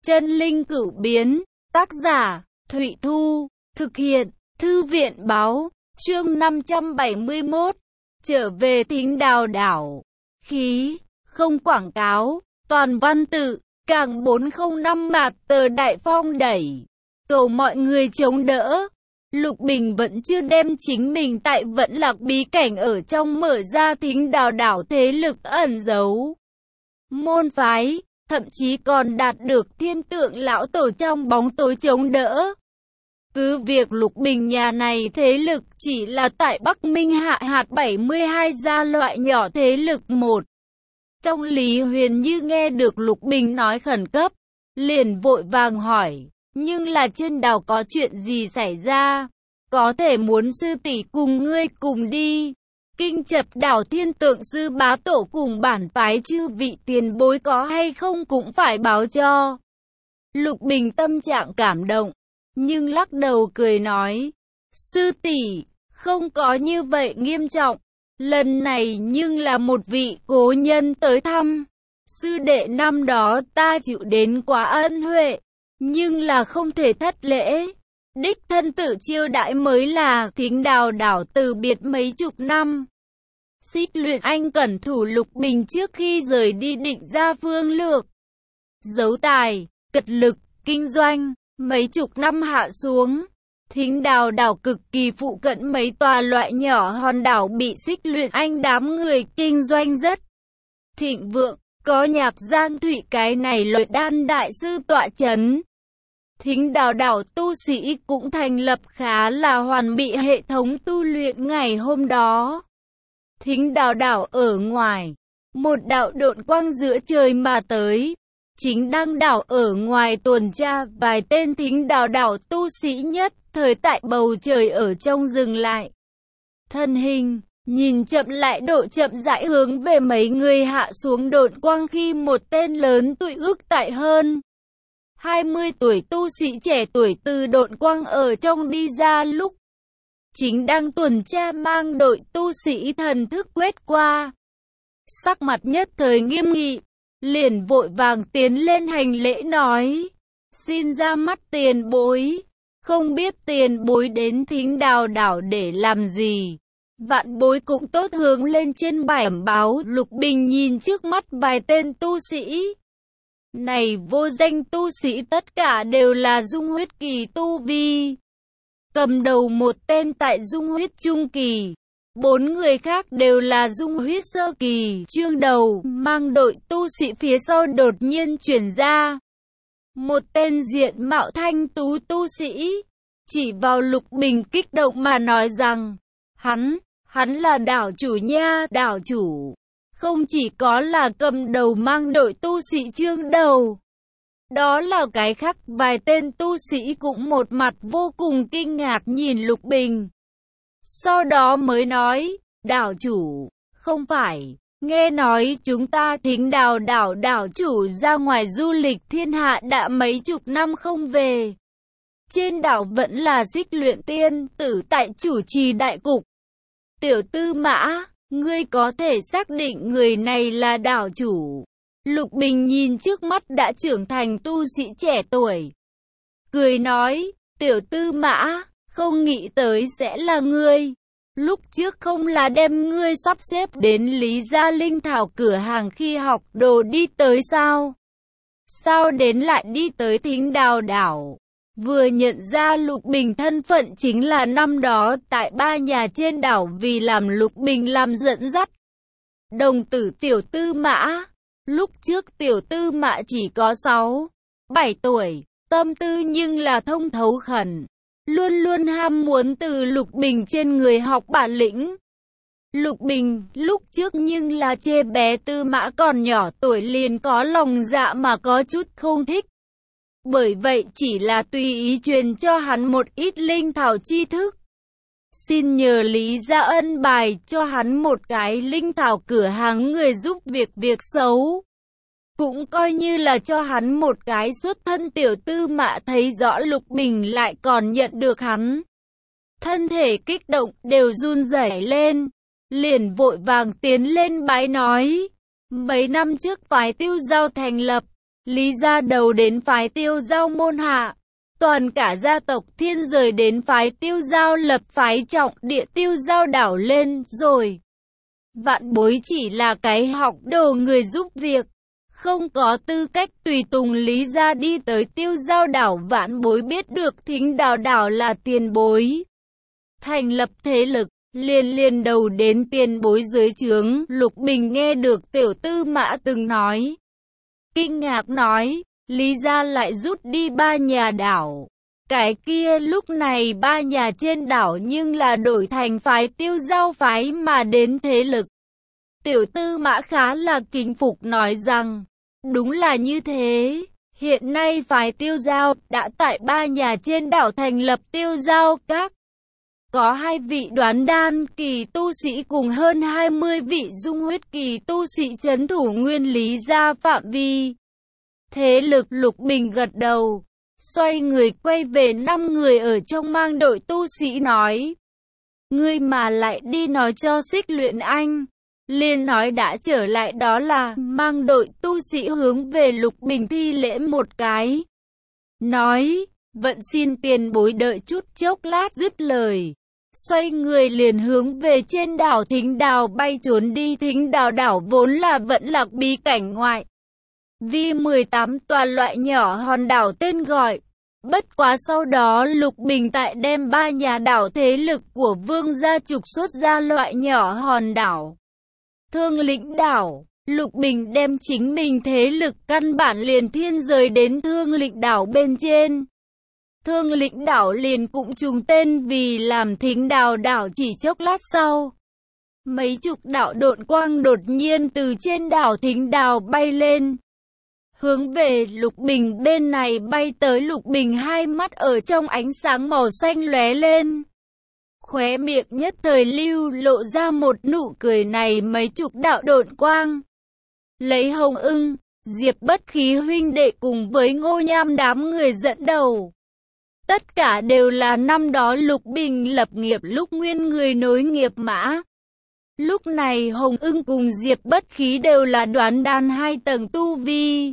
Chân linh cửu biến, tác giả, Thụy Thu, thực hiện, Thư viện báo, chương 571, trở về Thính Đào Đảo, khí, không quảng cáo, toàn văn tự, càng 405 mạc tờ Đại Phong đẩy, cầu mọi người chống đỡ. Lục Bình vẫn chưa đem chính mình tại Vẫn Lạc bí cảnh ở trong mở ra Thính Đào Đảo thế lực ẩn giấu. Môn phái, thậm chí còn đạt được Thiên Tượng lão tổ trong bóng tối chống đỡ. Cứ việc Lục Bình nhà này thế lực chỉ là tại Bắc Minh hạ hạt 72 gia loại nhỏ thế lực một. Trong Lý Huyền Như nghe được Lục Bình nói khẩn cấp, liền vội vàng hỏi, nhưng là trên đảo có chuyện gì xảy ra? Có thể muốn sư tỷ cùng ngươi cùng đi. Kinh Chập đảo Thiên Tượng sư bá tổ cùng bản phái chư vị tiền bối có hay không cũng phải báo cho. Lục Bình tâm trạng cảm động, nhưng lắc đầu cười nói, sư tỷ, không có như vậy nghiêm trọng. Lần này nhưng là một vị cố nhân tới thăm. Sư đệ năm đó ta chịu đến quá ân huệ, nhưng là không thể thất lễ. Đích thân tự chiêu đãi mới là. Thính Đào Đảo từ biệt mấy chục năm. Xích Luyện Anh cẩn thủ Lục Bình trước khi rời đi định ra phương lược. Giấu tài, cật lực, kinh doanh, mấy chục năm hạ xuống. Thính Đào Đảo cực kỳ phụ cận mấy tòa loại nhỏ hòn đảo bị Xích Luyện Anh đám người kinh doanh rất thịnh vượng, có Nhạc Giang Thụy cái này luyện đan đại sư tọa chấn. Thính Đào Đảo tu sĩ cũng thành lập khá là hoàn bị hệ thống tu luyện ngày hôm đó. Thính Đào Đảo ở ngoài, một đạo độn quang giữa trời mà tới. Chính đang đảo ở ngoài tuần tra, vài tên Thính Đào Đảo tu sĩ nhất thời tại bầu trời ở trong dừng lại. Thân hình, nhìn chậm lại độ chậm rãi hướng về mấy người hạ xuống độn quang khi một tên lớn tuổi ước tại hơn 20 tuổi tu sĩ trẻ tuổi từ độn quang ở trong đi ra lúc chính đang tuần tra mang đội tu sĩ thần thức quét qua. Sắc mặt nhất thời nghiêm nghị, liền vội vàng tiến lên hành lễ nói, xin ra mắt tiền bối, không biết tiền bối đến Thính Đào Đảo để làm gì. Vạn bối cũng tốt hướng lên trên bẩm báo. Lục Bình nhìn trước mắt vài tên tu sĩ. Này vô danh tu sĩ tất cả đều là dung huyết kỳ tu vi. Cầm đầu một tên tại dung huyết trung kỳ. 4 người khác đều là dung huyết sơ kỳ. Chương đầu mang đội tu sĩ phía sau đột nhiên chuyển ra. Một tên diện mạo thanh tú tu sĩ. Chỉ vào Lục Bình kích động mà nói rằng, hắn là đảo chủ nha, đảo chủ. Không chỉ có là cầm đầu mang đội tu sĩ chương đầu. Đó là cái khác, vài tên tu sĩ cũng một mặt vô cùng kinh ngạc nhìn Lục Bình. Sau đó mới nói, đảo chủ, không phải, nghe nói chúng ta Thính Đào Đảo đảo chủ ra ngoài du lịch thiên hạ đã mấy chục năm không về. Trên đảo vẫn là Xích Luyện tiên tử tại chủ trì đại cục. Tiểu Tư Mã, ngươi có thể xác định người này là đảo chủ. Lục Bình nhìn trước mắt đã trưởng thành tu sĩ trẻ tuổi, cười nói, Tiểu Tư Mã, không nghĩ tới sẽ là ngươi. Lúc trước không là đem ngươi sắp xếp đến Lý Gia Linh Thảo cửa hàng khi học đồ đi tới sao? Sao đến lại đi tới Thính Đào Đảo? Vừa nhận ra Lục Bình thân phận chính là năm đó tại ba nhà trên đảo vì làm Lục Bình làm dẫn dắt. Đồng tử Tiểu Tư Mã. Lúc trước Tiểu Tư Mã chỉ có 6-7 tuổi, tâm tư nhưng là thông thấu khẩn. Luôn luôn ham muốn từ Lục Bình trên người học bản lĩnh. Lục Bình lúc trước nhưng là chê bé Tư Mã còn nhỏ tuổi liền có lòng dạ mà có chút không thích. Bởi vậy chỉ là tùy ý truyền cho hắn một ít linh thảo tri thức. Xin nhờ Lý Gia ân bài cho hắn một cái linh thảo cửa hàng người giúp việc xấu. Cũng coi như là cho hắn một cái xuất thân. Tiểu Tư Mã thấy rõ Lục Bình lại còn nhận được hắn. Thân thể kích động đều run rẩy lên. Liền vội vàng tiến lên bái nói. Mấy năm trước phái Tiêu Giao thành lập. Lý gia đầu đến phái Tiêu Giao môn hạ. Toàn cả gia tộc Thiên rời đến phái Tiêu Giao, lập phái trọng địa Tiêu Giao đảo lên rồi. Vạn Bối chỉ là cái học đồ người giúp việc, không có tư cách tùy tùng Lý gia đi tới Tiêu Giao đảo. Vạn Bối biết được Thính Đào đảo là tiền bối thành lập thế lực, liền đầu đến tiền bối dưới trướng. Lục Bình nghe được Tiểu Tư Mã từng nói, kinh ngạc nói, Lý gia lại rút đi 3 nhà đảo. Cái kia lúc này 3 nhà trên đảo nhưng là đổi thành phái Tiêu Giao phái mà đến thế lực. Tiểu Tư Mã khá là kính phục nói rằng, đúng là như thế. Hiện nay phái Tiêu Giao đã tại 3 nhà trên đảo thành lập Tiêu Giao các. Có 2 vị đoán đan kỳ tu sĩ cùng hơn 20 vị dung huyết kỳ tu sĩ trấn thủ nguyên Lý gia phạm vi thế lực. Lục Bình gật đầu, xoay người quay về 5 người ở trong mang đội tu sĩ nói, ngươi mà lại đi nói cho Xích Luyện Anh. Liền nói đã trở lại. Đó là mang đội tu sĩ hướng về Lục Bình thi lễ một cái, nói, vận xin tiền bối đợi chút chốc lát. Dứt lời, xoay người liền hướng về trên đảo Thính Đào bay trốn đi. Thính Đào đảo vốn là vẫn lạc bí cảnh ngoại vi 18 tòa loại nhỏ hòn đảo tên gọi. Bất quá sau đó Lục Bình tại đem 3 nhà đảo thế lực của Vương gia trục xuất ra loại nhỏ hòn đảo Thương Lĩnh đảo. Lục Bình đem chính mình thế lực căn bản liền thiên rời đến Thương Lĩnh đảo bên trên. Thương Lĩnh đảo liền cũng trùng tên vì làm Thính Đào đảo. Chỉ chốc lát sau, mấy chục đạo độn quang đột nhiên từ trên đảo Thính Đào bay lên, hướng về Lục Bình bên này bay tới. Lục Bình hai mắt ở trong ánh sáng màu xanh lóe lên, khóe miệng nhất thời lưu lộ ra một nụ cười. Này mấy chục đạo độn quang lấy Hồng Ưng, Diệp Bất Khí huynh đệ cùng với Ngô Nham đám người dẫn đầu. Tất cả đều là năm đó Lục Bình lập nghiệp lúc nguyên người nối nghiệp mã. Lúc này Hồng Ưng cùng Diệp Bất Khí đều là đoán đan 2 tầng tu vi.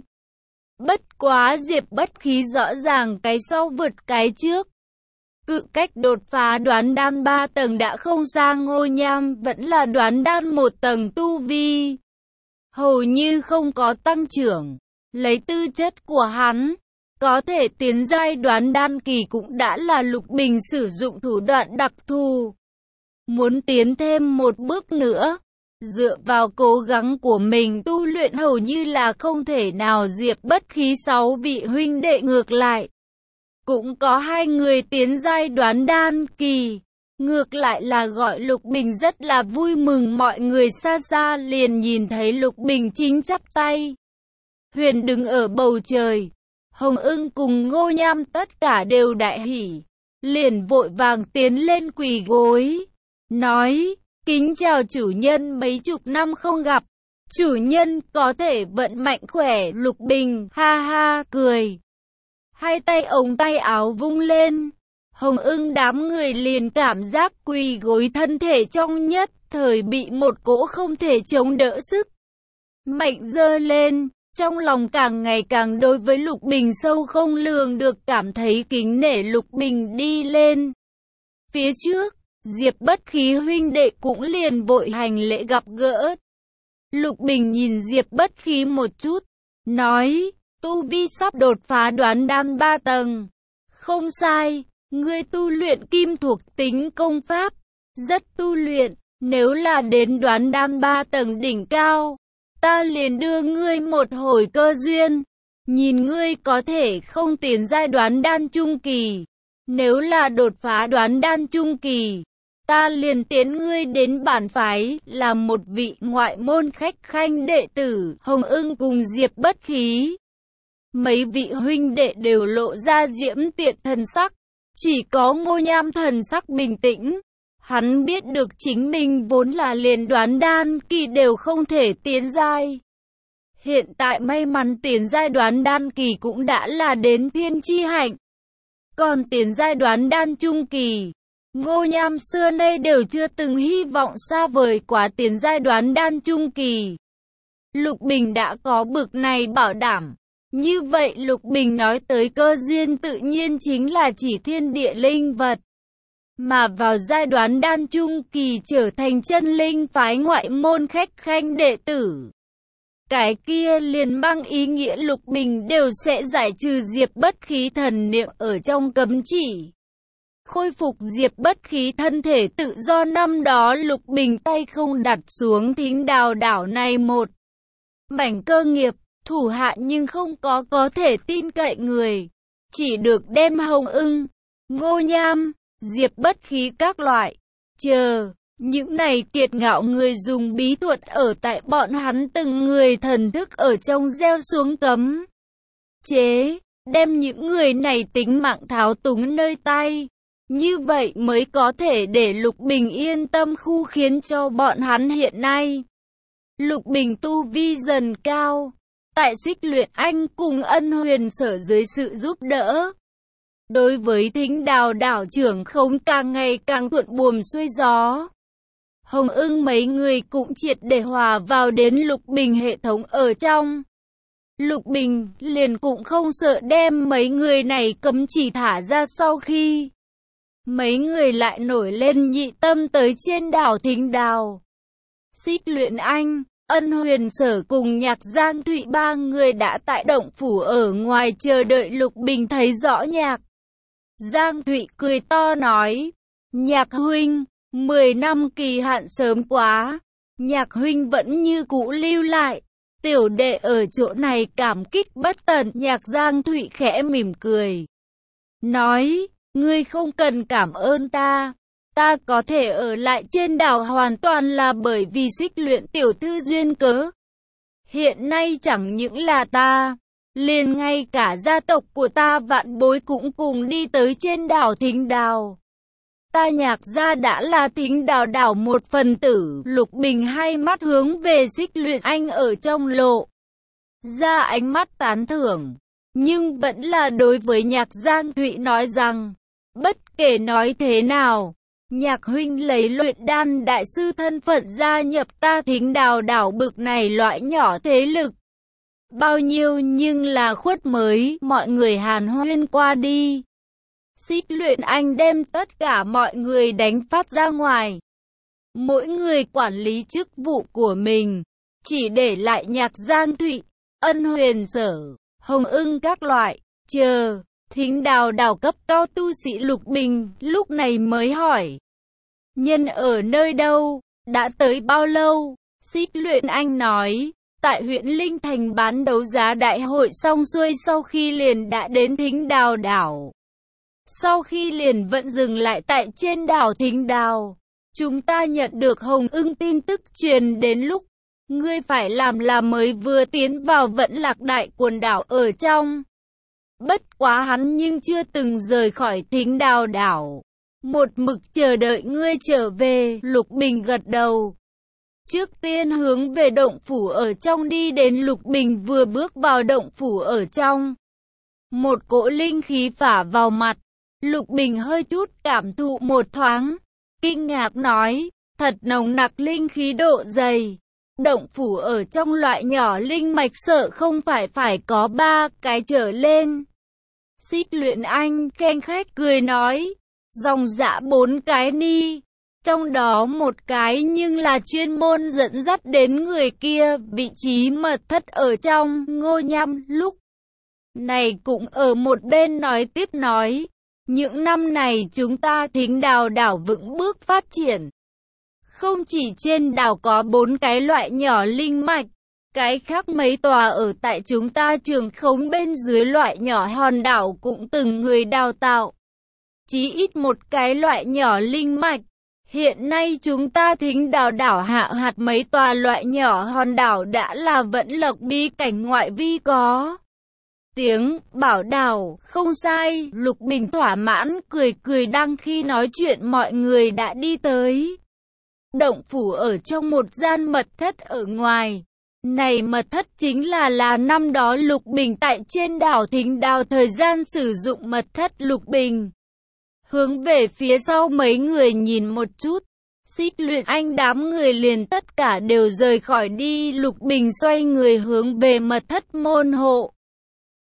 Bất quá Diệp Bất Khí rõ ràng cái sau vượt cái trước. Cự cách đột phá đoán đan 3 tầng đã không xa. Ngô Nham vẫn là đoán đan 1 tầng tu vi, hầu như không có tăng trưởng. Lấy tư chất của hắn, có thể tiến giai đoán đan kỳ cũng đã là Lục Bình sử dụng thủ đoạn đặc thù. Muốn tiến thêm một bước nữa, dựa vào cố gắng của mình tu luyện hầu như là không thể nào. Diệp Bất Khí 6 vị huynh đệ ngược lại cũng có 2 người tiến giai đoán đan kỳ, ngược lại là gọi Lục Bình rất là vui mừng. Mọi người xa xa liền nhìn thấy Lục Bình chính chắp tay huyền đứng ở bầu trời. Hồng Ưng cùng Ngô Nham tất cả đều đại hỉ, liền vội vàng tiến lên quỳ gối, nói, kính chào chủ nhân, mấy chục năm không gặp, chủ nhân có thể vận mạnh khỏe. Lục Bình ha ha cười, hai tay ống tay áo vung lên. Hồng Ưng đám người liền cảm giác quỳ gối thân thể trong nhất thời bị một cỗ không thể chống đỡ sức mạnh dơ lên. Trong lòng càng ngày càng đối với Lục Bình sâu không lường được cảm thấy kính nể. Lục Bình đi lên phía trước, Diệp Bất Khí huynh đệ cũng liền vội hành lễ gặp gỡ. Lục Bình nhìn Diệp Bất Khí một chút, nói, tu vi sắp đột phá đoán đan 3 tầng. Không sai, ngươi tu luyện kim thuộc tính công pháp, rất tu luyện, nếu là đến đoán đan 3 tầng đỉnh cao, ta liền đưa ngươi một hồi cơ duyên, nhìn ngươi có thể không tiến giai đoán đan trung kỳ. Nếu là đột phá đoán đan trung kỳ, ta liền tiến ngươi đến bản phái, là một vị ngoại môn khách khanh đệ tử. Hồng Ưng cùng Diệp Bất Khí, mấy vị huynh đệ đều lộ ra diễm tiện thần sắc, chỉ có Ngô Nham thần sắc bình tĩnh. Hắn biết được chính mình vốn là liền đoán đan kỳ đều không thể tiến giai. Hiện tại may mắn tiến giai đoán đan kỳ cũng đã là đến thiên chi hạnh. Còn tiến giai đoán đan trung kỳ, Ngô Nham xưa nay đều chưa từng hy vọng xa vời quá tiến giai đoán đan trung kỳ. Lục Bình đã có bực này bảo đảm, Như vậy Lục Bình nói tới cơ duyên tự nhiên chính là chỉ thiên địa linh vật. Mà vào giai đoạn đan trung kỳ trở thành chân linh phái ngoại môn khách khanh đệ tử. Cái kia liền mang ý nghĩa Lục Bình đều sẽ giải trừ diệp bất khí thần niệm ở trong cấm chỉ. Khôi phục diệp bất khí thân thể tự do năm đó Lục Bình tay không đặt xuống Thính Đào đảo này một mảnh cơ nghiệp, thủ hạ nhưng không có thể tin cậy người. Chỉ được đem Hồng Ưng, Ngô Nham, diệp bất khí các loại. Những này kiệt ngạo người dùng bí thuật ở tại bọn hắn từng người thần thức ở trong gieo xuống cấm chế, đem những người này tính mạng tháo túng nơi tay. Như vậy mới có thể để Lục Bình yên tâm khu khiến cho bọn hắn hiện nay. Lục Bình tu vi dần cao, tại Xích Luyện Anh cùng Ân Huyền Sở dưới sự giúp đỡ. Đối với Thính Đào đảo trưởng khống càng ngày càng thuận buồm xuôi gió. Hồng Ưng mấy người cũng triệt để hòa vào đến Lục Bình hệ thống ở trong. Lục Bình liền cũng không sợ đem mấy người này cấm chỉ thả ra sau khi mấy người lại nổi lên nhị tâm tới trên đảo Thính Đào. Xích Luyện Anh, Ân Huyền Sở cùng Nhạc Giang Thụy ba người đã tại động phủ ở ngoài chờ đợi Lục Bình thấy rõ Nhạc Giang Thụy cười to nói, Nhạc huynh, 10 năm kỳ hạn sớm quá, Nhạc huynh vẫn như cũ lưu lại, tiểu đệ ở chỗ này cảm kích bất tận. Nhạc Giang Thụy khẽ mỉm cười, nói, ngươi không cần cảm ơn ta có thể ở lại trên đảo hoàn toàn là bởi vì Xích Luyện tiểu thư duyên cớ. Hiện nay chẳng những là ta, liền ngay cả gia tộc của ta Vạn Bối cũng cùng đi tới trên đảo Thính Đào. Ta Nhạc gia đã là Thính Đào đảo một phần tử. Lục Bình hai mắt hướng về Xích Luyện Anh ở trong lộ ra ánh mắt tán thưởng, nhưng vẫn là đối với Nhạc Giang Thụy nói rằng, bất kể nói thế nào, Nhạc huynh lấy luyện đan đại sư thân phận gia nhập ta Thính Đào đảo bực này loại nhỏ thế lực. Bao nhiêu nhưng là khuất mới, mọi người hàn huyên qua đi. Xích Luyện Anh đem tất cả mọi người đánh phát ra ngoài. Mỗi người quản lý chức vụ của mình, chỉ để lại Nhạc Giang Thụy, Ân Huyền Sở, Hồng Ưng các loại. Thính Đào đảo cấp cao tu sĩ Lục Bình lúc này mới hỏi, nhân ở nơi đâu, đã tới bao lâu? Xích Luyện Anh nói, tại huyện Linh Thành bán đấu giá đại hội xong xuôi sau khi liền đã đến Thính Đào đảo. Sau khi liền vẫn dừng lại tại trên đảo Thính Đào, chúng ta nhận được Hồng Ưng tin tức truyền đến lúc ngươi phải làm là mới vừa tiến vào Vận Lạc đại quần đảo ở trong. Bất quá hắn nhưng chưa từng rời khỏi Thính Đào đảo, một mực chờ đợi ngươi trở về. Lục Bình gật đầu. Trước tiên hướng về động phủ ở trong đi đến. Lục Bình vừa bước vào động phủ ở trong, một cỗ linh khí phả vào mặt. Lục Bình hơi chút cảm thụ một thoáng, kinh ngạc nói, thật nồng nặc linh khí độ dày. Động phủ ở trong loại nhỏ linh mạch sợ không phải có 3 cái trở lên. Xích Luyện Anh khen khách cười nói, dòng dã 4 cái ni. Trong đó một cái nhưng là chuyên môn dẫn dắt đến người kia, vị trí mật thất ở trong. Ngô Nham lúc này cũng ở một bên nói tiếp nói, những năm này chúng ta Thính Đào đảo vững bước phát triển. Không chỉ trên đảo có 4 cái loại nhỏ linh mạch, cái khác mấy tòa ở tại chúng ta trường khống bên dưới loại nhỏ hòn đảo cũng từng người đào tạo. Chí ít một cái loại nhỏ linh mạch. Hiện nay chúng ta Thính Đào đảo hạ hạt mấy tòa loại nhỏ hòn đảo đã là Vẫn Lộc bí cảnh ngoại vi có tiếng bảo đảo, không sai. Lục Bình thỏa mãn cười đang khi nói chuyện mọi người đã đi tới động phủ ở trong một gian mật thất ở ngoài. Này mật thất chính là năm đó Lục Bình tại trên đảo Thính Đào thời gian sử dụng mật thất. Lục Bình hướng về phía sau mấy người nhìn một chút, Xích Luyện Anh đám người liền tất cả đều rời khỏi đi. Lục Bình xoay người hướng về mật thất môn hộ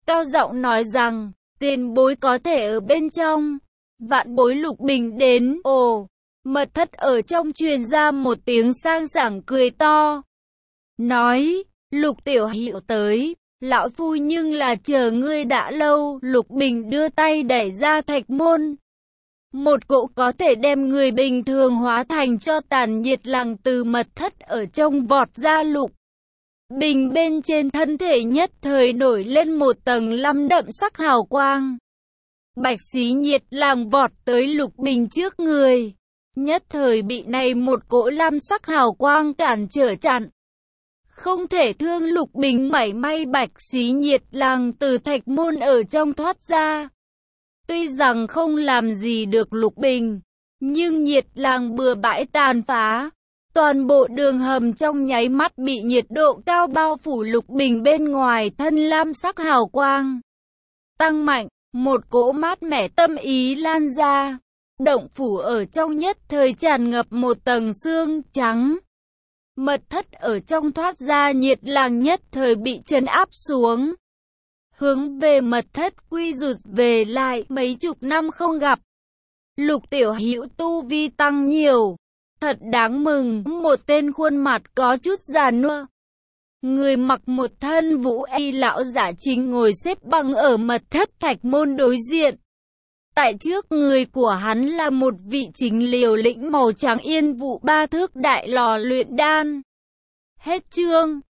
cao giọng nói rằng, tiền bối có thể ở bên trong. Vạn bối Lục Bình đến. Ồ, mật thất ở trong truyền ra một tiếng sang sảng cười to. Nói, Lục Tiểu Hữu tới, lão phu nhưng là chờ ngươi đã lâu. Lục Bình đưa tay đẩy ra thạch môn. Một cỗ có thể đem người bình thường hóa thành cho tàn nhiệt làng từ mật thất ở trong vọt ra. Lục Bình bên trên thân thể nhất thời nổi lên một tầng lam đậm sắc hào quang. Bạch xí nhiệt làng vọt tới Lục Bình trước người. Nhất thời bị này một cỗ lam sắc hào quang cản trở chặn. Không thể thương Lục Bình mảy may. Bạch xí nhiệt làng từ thạch môn ở trong thoát ra. Tuy rằng không làm gì được Lục Bình, nhưng nhiệt làng bừa bãi tàn phá. Toàn bộ đường hầm trong nháy mắt bị nhiệt độ cao bao phủ. Lục Bình bên ngoài thân lam sắc hào quang tăng mạnh, một cỗ mát mẻ tâm ý lan ra. Động phủ ở trong nhất thời tràn ngập một tầng sương trắng. Mật thất ở trong thoát ra nhiệt làng nhất thời bị trấn áp xuống. Hướng về mật thất quy rụt về lại mấy chục năm không gặp. Lục Tiểu Hữu tu vi tăng nhiều. Thật đáng mừng. Một tên khuôn mặt có chút già nua. Người mặc một thân vũ y lão giả chính ngồi xếp bằng ở mật thất thạch môn đối diện. Tại trước người của hắn là một vị chính liều lĩnh màu trắng yên vụ 3 thước đại lò luyện đan. Hết chương.